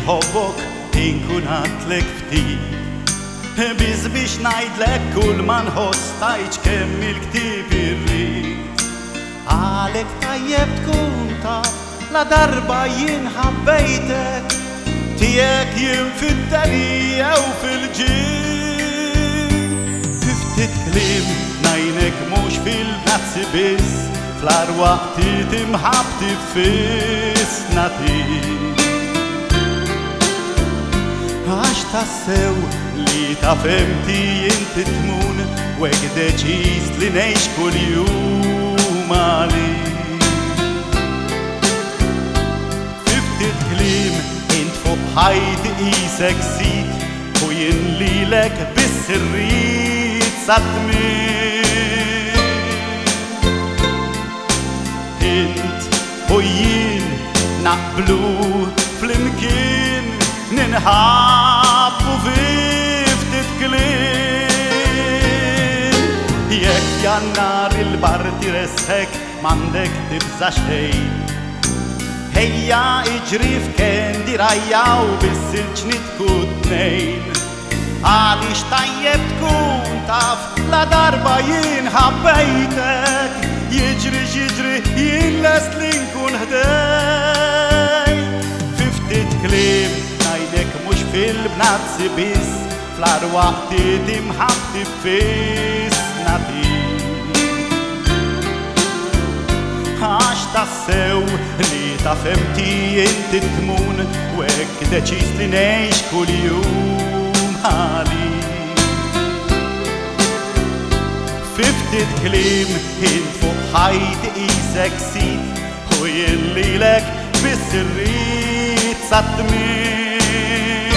nħobbok inkun għatlek ftit Biz biex najdlek kull ma nħoss tajċ kemm il-ktib irrid Għalek tajjeb tkun taf la darba jien ħabbejtek Tijek jien fid-dalija u fil-ġid Fiftit klim najnek mux fil-nazzi biss Fl-ar waqti timħabti fis-snati Għax tassew li tafemti inti tmun Wek deċiż li nejx kull-jum għali Fiftit klim int fuq ħajti isek sit U jien lilek bis-sirrit sa-tmiem Int u jien naqblu fl-imkien Ninħabbu fiftit kliem Jekk jannar il-bar tiressek mandek tibza xejn Ejja iġri f'kendi rajjaw bis-silġnit kutnejn Għalix tajjeb tkun taf la darba jien ħabbejtek Jiġri xiġri jien lest li nkun ħdej Fiftit kliem najdek mux fil-bnazzi biss Fl-ar waqti timħabti fis-snati Għax tassew li tafemti inti tmun Wek deċiż li nejx kull-jum għali Fiftit klim int fuq ħajti isek sit U jien lilek bis-sirrit sa-tmiem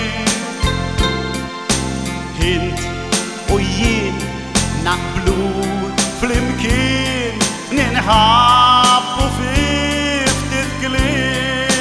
Int u jien naqblu fl-imkien Ninħabbu fiftit kliem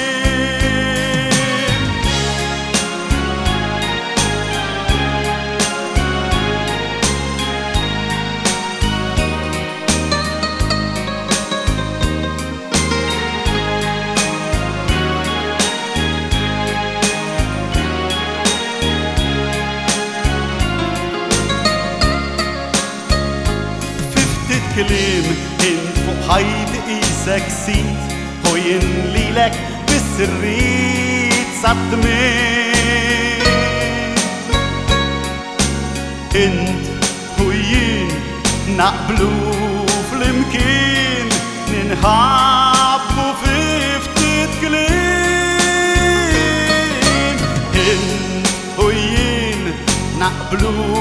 Klim int fuq ħajti isek sit U jien lilek bis-sirrit sa-tmiem Int u jien naqblu fl-imkien Ninħabbu fiftit kliem Int u jien naqblu